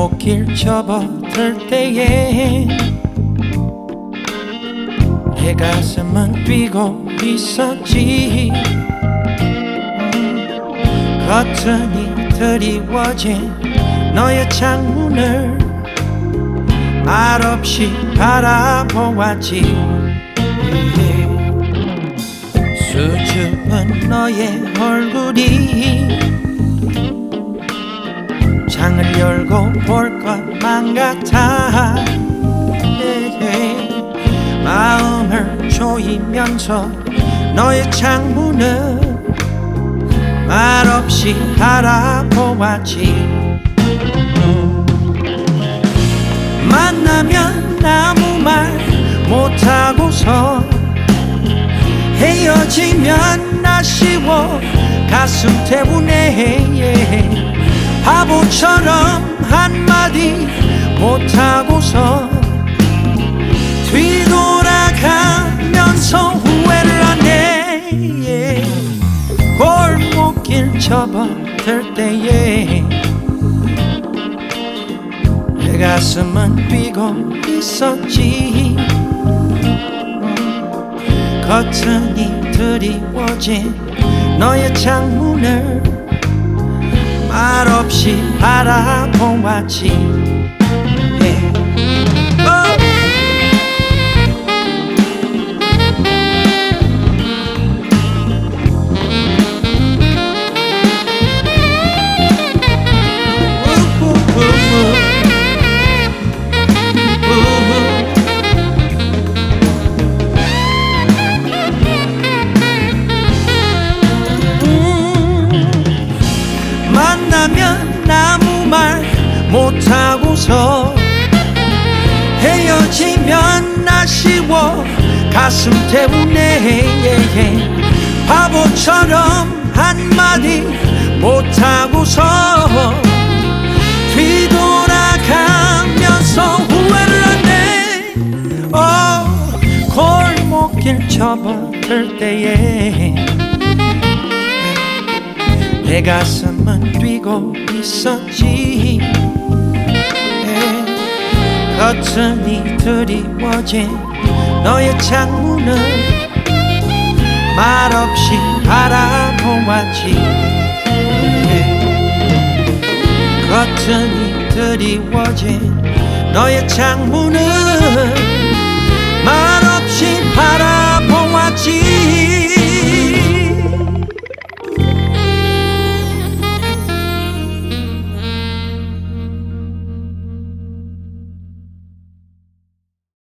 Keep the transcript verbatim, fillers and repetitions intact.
골목길 접어들 때에 내 가슴은 뛰고 있었지. 커튼이 드리워진 너의 창문을 말없이 바라보았지. 수줍은 너의 얼굴이 창을 열고 볼 것만 같아. 마음을 조이면서 너의 창문을 말없이 바라보았지. 만나면 아무 말 못하고서 헤어지면 아쉬워 가슴 때문에 바보처럼 한마디 못하고서 뒤돌아가면서 후회를 하네. 골목길 접어들 때에 내 가슴은 뛰고 있었지. 커튼이 드리워진 너의 창문을 말없이 바라보았지. yeah. oh. 만나면 아무 말 못하고서 헤어지면 아쉬워 가슴 때문에 바보처럼 한마디 못하고서 뒤돌아가면서 후회를 하네. 어, 골목길 접어들 때에 내 가슴은 뛰고 있었지. 커튼이 드리워진 너의 창문을 말없이 바라보았지. 커튼이 드리워진 너의 창문을